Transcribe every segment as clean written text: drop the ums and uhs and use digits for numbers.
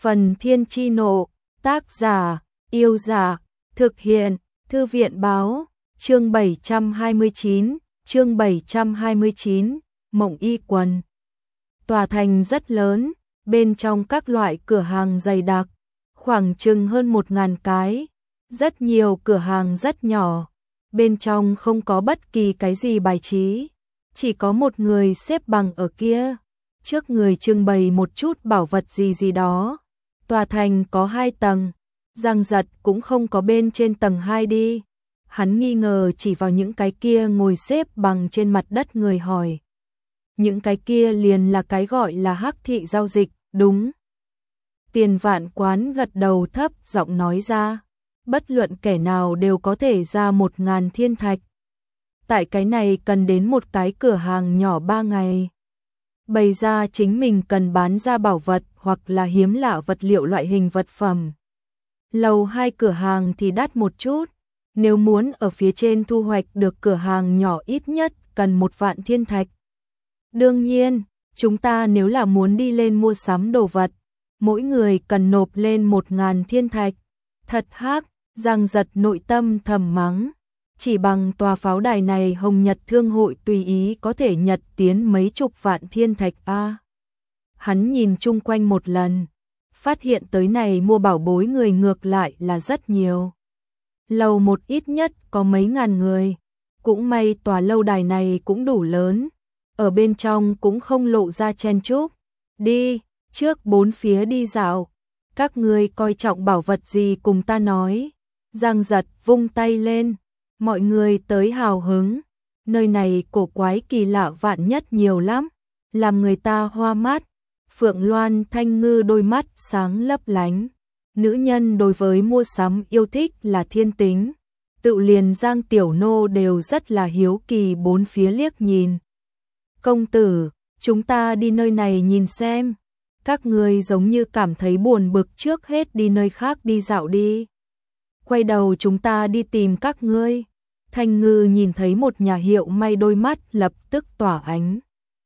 Phần Thiên Chi Nộ, tác giả, Yêu Giả, thực hiện, Thư viện Báo, chương 729, Mộng Y Quần. Tòa thành rất lớn, bên trong các loại cửa hàng dày đặc, khoảng chừng hơn 1000 cái, rất nhiều cửa hàng rất nhỏ, bên trong không có bất kỳ cái gì bài trí, chỉ có một người xếp bằng ở kia, trước người trưng bày một chút bảo vật gì đó. Tòa thành có 2 tầng, Giang Giật cũng không có bên trên tầng 2 đi. Hắn nghi ngờ chỉ vào những cái kia ngồi xếp bằng trên mặt đất người hỏi. Những cái kia liền là cái gọi là hắc thị giao dịch, đúng. Tiền Vạn Quán gật đầu thấp giọng nói ra, bất luận kẻ nào đều có thể ra 1000 thiên thạch. Tại cái này cần đến một cái cửa hàng nhỏ 3 ngày. Bày ra chính mình cần bán ra bảo vật hoặc là hiếm lạ vật liệu loại hình vật phẩm. Lầu 2 cửa hàng thì đắt một chút, nếu muốn ở phía trên thu hoạch được cửa hàng nhỏ ít nhất cần 1 vạn thiên thạch. Đương nhiên, chúng ta nếu là muốn đi lên mua sắm đồ vật, mỗi người cần nộp lên 1000 thiên thạch. Thật hắc, Giang Giật nội tâm thầm mắng. Chỉ bằng tòa pháo đài này Hồng Nhật Thương hội tùy ý có thể nhật tiến mấy chục vạn thiên thạch a. Hắn nhìn chung quanh một lần, phát hiện tới này mua bảo bối người ngược lại là rất nhiều. Lầu 1 ít nhất có mấy ngàn người, cũng may tòa lâu đài này cũng đủ lớn, ở bên trong cũng không lộ ra chen chúc. Đi, trước 4 phía đi dạo, các ngươi coi trọng bảo vật gì cùng ta nói. Giang Giật vung tay lên. Mọi người tới hào hứng, nơi này cổ quái kỳ lạ vạn nhất nhiều lắm, làm người ta hoa mắt. Phượng Loan Thanh Ngư đôi mắt sáng lấp lánh, nữ nhân đối với mua sắm yêu thích là thiên tính, tự liền Giang Tiểu Nô đều rất là hiếu kỳ bốn phía liếc nhìn. Công tử, chúng ta đi nơi này nhìn xem, các người giống như cảm thấy buồn bực trước hết đi nơi khác đi dạo đi. Quay đầu chúng ta đi tìm các ngươi. Thanh Ngư nhìn thấy một nhà hiệu may đôi mắt lập tức tỏa ánh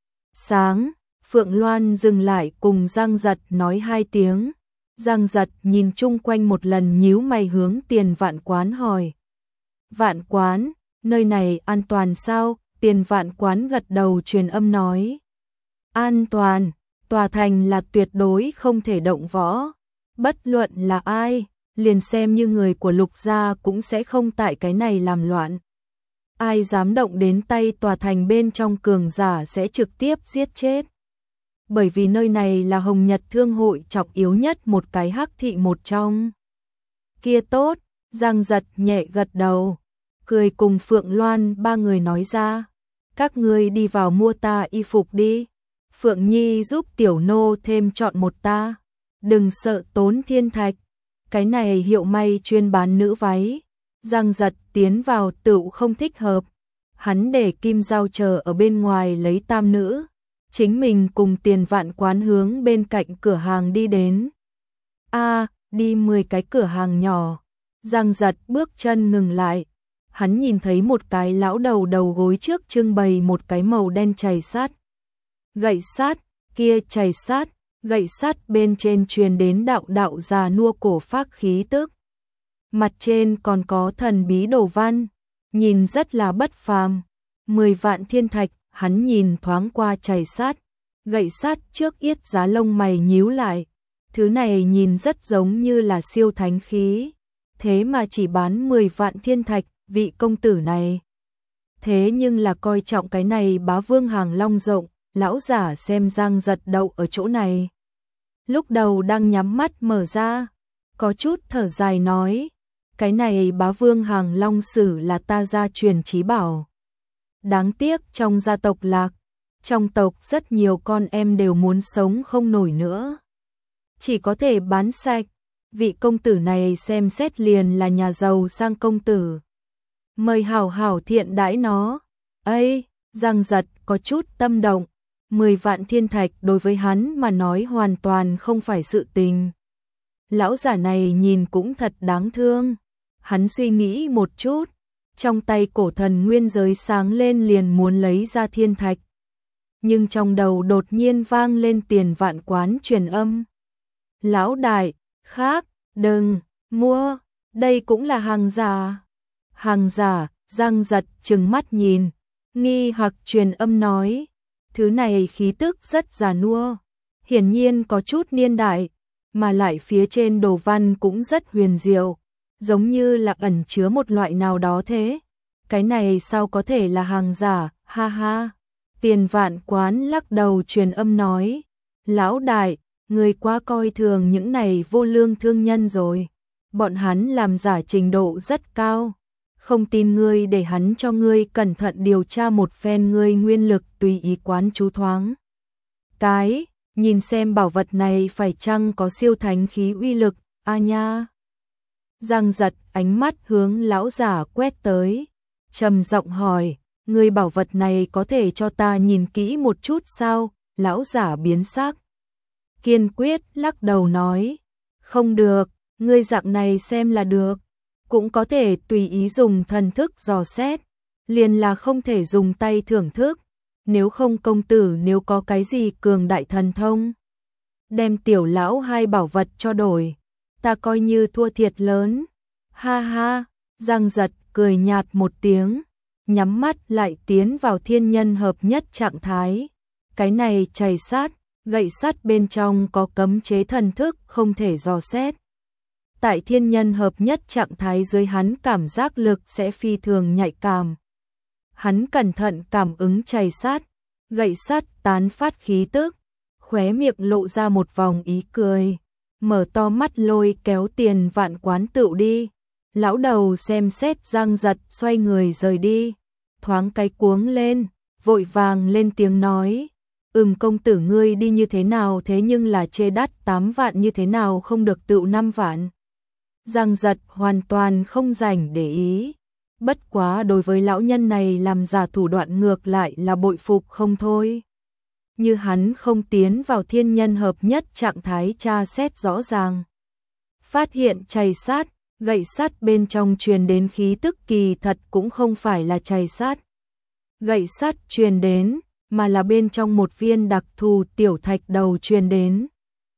sáng. Phượng Loan dừng lại cùng Giang Giật nói 2 tiếng. Giang Giật nhìn chung quanh một lần nhíu mày hướng Tiền Vạn Quán hỏi. Vạn Quán, nơi này an toàn sao? Tiền Vạn Quán gật đầu truyền âm nói. An toàn, tòa thành là tuyệt đối không thể động võ. Bất luận là ai, liền xem như người của Lục gia cũng sẽ không tại cái này làm loạn. Ai dám động đến tay tòa thành bên trong cường giả sẽ trực tiếp giết chết. Bởi vì nơi này là Hồng Nhật Thương hội trọng yếu nhất một cái hắc thị một trong. Kia tốt, Giang Giật nhẹ gật đầu, cười cùng Phượng Loan 3 người nói ra. Các ngươi đi vào mua ta y phục đi. Phượng Nhi giúp Tiểu Nô thêm chọn một ta. Đừng sợ tốn thiên thạch. Cái này hiệu may chuyên bán nữ váy. Giang Giật tiến vào tựu không thích hợp. Hắn để Kim Giao chờ ở bên ngoài lấy tam nữ. Chính mình cùng Tiền Vạn Quán hướng bên cạnh cửa hàng đi đến. Đi 10 cái cửa hàng nhỏ. Giang Giật bước chân ngừng lại. Hắn nhìn thấy một cái lão đầu đầu gối trước trưng bày một cái màu đen chày sắt. Gậy sắt, kia chày sắt, gậy sắt bên trên truyền đến đạo đạo già nua cổ phác khí tức. Mặt trên còn có thần bí đồ văn, nhìn rất là bất phàm. 10 vạn thiên thạch, hắn nhìn thoáng qua chày sắt, gậy sắt trước yết giá lông mày nhíu lại. Thứ này nhìn rất giống như là siêu thánh khí, thế mà chỉ bán 10 vạn thiên thạch, vị công tử này. Thế nhưng là coi trọng cái này bá vương hàng long rộng, lão giả xem Giang Giật đậu ở chỗ này. Lúc đầu đang nhắm mắt mở ra, có chút thở dài nói, cái này bá vương hàng long sử là ta gia truyền chí bảo. Đáng tiếc trong gia tộc lạc, trong tộc rất nhiều con em đều muốn sống không nổi nữa. Chỉ có thể bán sạch, vị công tử này xem xét liền là nhà giàu sang công tử. Mời hảo hảo thiện đãi nó. Ây, Giang Giật có chút tâm động, 10 vạn thiên thạch đối với hắn mà nói hoàn toàn không phải sự tình. Lão giả này nhìn cũng thật đáng thương. Hắn suy nghĩ một chút, trong tay cổ thần nguyên giới sáng lên liền muốn lấy ra thiên thạch. Nhưng trong đầu đột nhiên vang lên Tiền Vạn Quán truyền âm. Lão đại, khác, đừng, mua, đây cũng là hàng giả. Hàng giả, Giang Giật trừng mắt nhìn, nghi hoặc truyền âm nói, thứ này khí tức rất già nua, hiển nhiên có chút niên đại, mà lại phía trên đồ văn cũng rất huyền diệu, giống như là ẩn chứa một loại nào đó thế. Cái này sao có thể là hàng giả, ha ha. Tiền Vạn Quán lắc đầu truyền âm nói, lão đại, người quá coi thường những này vô lương thương nhân rồi. Bọn hắn làm giả trình độ rất cao. Không tin ngươi để hắn cho ngươi cẩn thận điều tra một phen ngươi nguyên lực tùy ý quán chú thoáng. Cái, nhìn xem bảo vật này phải chăng có siêu thánh khí uy lực, a nha. Giang Giật ánh mắt hướng lão giả quét tới, trầm giọng hỏi, ngươi bảo vật này có thể cho ta nhìn kỹ một chút sao? Lão giả biến sắc, kiên quyết lắc đầu nói, không được, ngươi dạng này xem là được, cũng có thể tùy ý dùng thần thức dò xét, liền là không thể dùng tay thưởng thức, nếu không công tử nếu có cái gì cường đại thần thông, đem tiểu lão hai bảo vật cho đổi, ta coi như thua thiệt lớn. Ha ha, Giang Giật cười nhạt một tiếng, nhắm mắt lại tiến vào thiên nhân hợp nhất trạng thái. Cái này chày sát, gậy sắt bên trong có cấm chế thần thức không thể dò xét. Tại thiên nhân hợp nhất trạng thái dưới hắn cảm giác lực sẽ phi thường nhạy cảm. Hắn cẩn thận cảm ứng chày sát, gậy sắt tán phát khí tức, khóe miệng lộ ra một vòng ý cười, mở to mắt lôi kéo Tiền Vạn Quán tựu đi. Lão đầu xem xét Giang Giật xoay người rời đi, thoáng cái cuống lên, vội vàng lên tiếng nói, công tử ngươi đi như thế nào thế nhưng là chê đắt 8 vạn như thế nào không được tựu 5 vạn. Giang Giật hoàn toàn không rảnh để ý, bất quá đối với lão nhân này làm giả thủ đoạn ngược lại là bội phục không thôi. Như hắn không tiến vào thiên nhân hợp nhất trạng thái tra xét rõ ràng, phát hiện chày sát, gậy sắt bên trong truyền đến khí tức kỳ thật cũng không phải là chày sắt, gậy sắt truyền đến, mà là bên trong một viên đặc thù tiểu thạch đầu truyền đến.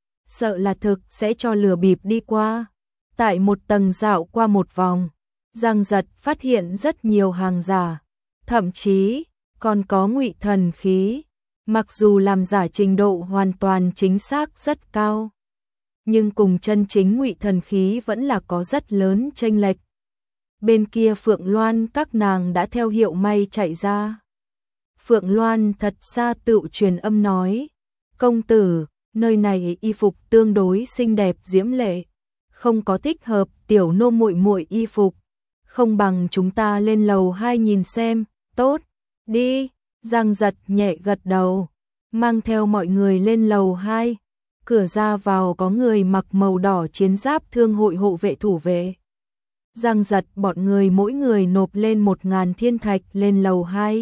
Sợ là thực sẽ cho lừa bịp đi qua. Tại một tầng dạo qua một vòng, Giang Giật phát hiện rất nhiều hàng giả, thậm chí còn có ngụy thần khí, mặc dù làm giả trình độ hoàn toàn chính xác rất cao, nhưng cùng chân chính ngụy thần khí vẫn là có rất lớn chênh lệch. Bên kia Phượng Loan các nàng đã theo Hiệu May chạy ra. Phượng Loan thật xa tựu truyền âm nói, công tử, nơi này y phục tương đối xinh đẹp diễm lệ, không có thích hợp tiểu nô muội muội y phục, không bằng chúng ta lên lầu 2 nhìn xem. Tốt, đi. Giang Giật nhẹ gật đầu, mang theo mọi người lên lầu 2. Cửa ra vào có người mặc màu đỏ chiến giáp thương hội hộ vệ thủ vệ. Giang Giật bọn người mỗi người nộp lên 1000 thiên thạch lên lầu 2.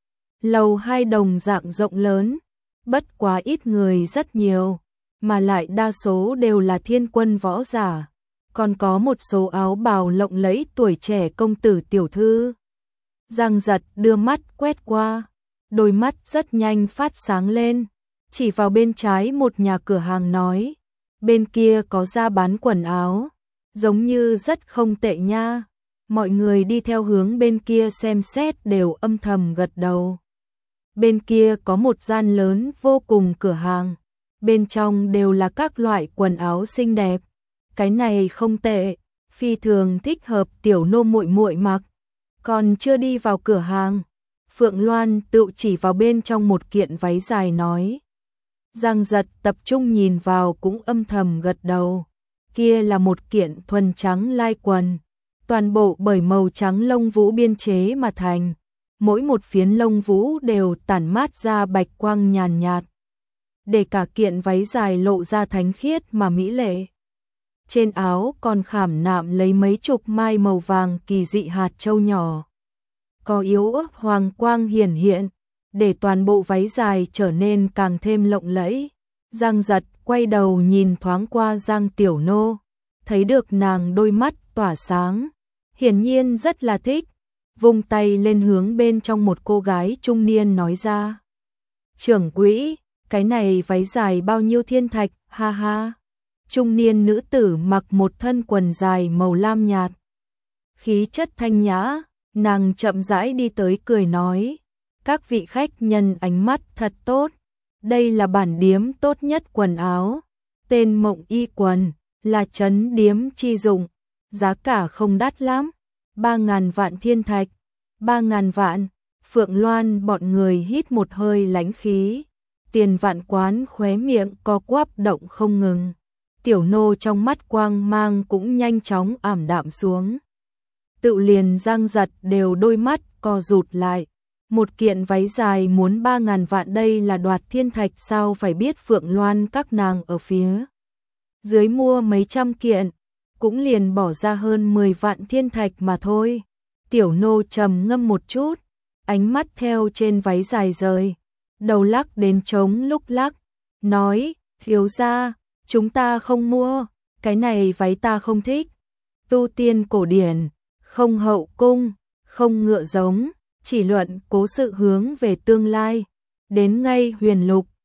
Lầu 2 đồng dạng rộng lớn, bất quá ít người rất nhiều, mà lại đa số đều là thiên quân võ giả, còn có một số áo bào lộng lẫy tuổi trẻ công tử tiểu thư. Giang Giật đưa mắt quét qua, đôi mắt rất nhanh phát sáng lên, chỉ vào bên trái một nhà cửa hàng nói, bên kia có ra bán quần áo, giống như rất không tệ nha. Mọi người đi theo hướng bên kia xem xét đều âm thầm gật đầu. Bên kia có một gian lớn vô cùng cửa hàng, bên trong đều là các loại quần áo xinh đẹp. Cái này không tệ, phi thường thích hợp tiểu nô muội muội mặc. Còn chưa đi vào cửa hàng, Phượng Loan tự chỉ vào bên trong một kiện váy dài nói. Giang Giật tập trung nhìn vào cũng âm thầm gật đầu. Kia là một kiện thuần trắng lai quần, toàn bộ bởi màu trắng lông vũ biên chế mà thành, mỗi một phiến lông vũ đều tản mát ra bạch quang nhàn nhạt, để cả kiện váy dài lộ ra thánh khiết mà mỹ lệ. Trên áo còn khảm nạm lấy mấy chục mai màu vàng kỳ dị hạt châu nhỏ, có yếu ớt hoàng quang hiển hiện, để toàn bộ váy dài trở nên càng thêm lộng lẫy. Giang Giật quay đầu nhìn thoáng qua Giang Tiểu Nô, thấy được nàng đôi mắt tỏa sáng, hiển nhiên rất là thích, vung tay lên hướng bên trong một cô gái trung niên nói ra. Trưởng quỹ, cái này váy dài bao nhiêu thiên thạch, ha ha. trung niên nữ tử mặc một thân quần dài màu lam nhạt. Khí chất thanh nhã, nàng chậm rãi đi tới cười nói, các vị khách nhân ánh mắt thật tốt, đây là bản điếm tốt nhất quần áo, tên Mộng Y Quần, là trấn điếm chi dụng, giá cả không đắt lắm, 3.000 vạn thiên thạch, 3.000 vạn, Phượng Loan bọn người hít một hơi lãnh khí, Tiền Vạn Quán khóe miệng co quắp động không ngừng, tiểu nô trong mắt quang mang cũng nhanh chóng ảm đạm xuống. Tự liền Giang Giật đều đôi mắt co rụt lại, một kiện váy dài muốn 3.000 vạn đây là đoạt thiên thạch sao, phải biết Phượng Loan các nàng ở phía dưới mua mấy trăm kiện, cũng liền bỏ ra hơn 10 vạn thiên thạch mà thôi. Tiểu nô trầm ngâm một chút, ánh mắt theo trên váy dài rời, đầu lắc đến trống lúc lắc, nói, thiếu gia, chúng ta không mua, cái này váy ta không thích, tu tiên cổ điển, không hậu cung, không ngựa giống, chỉ luận cố sự hướng về tương lai, đến ngay huyền lục,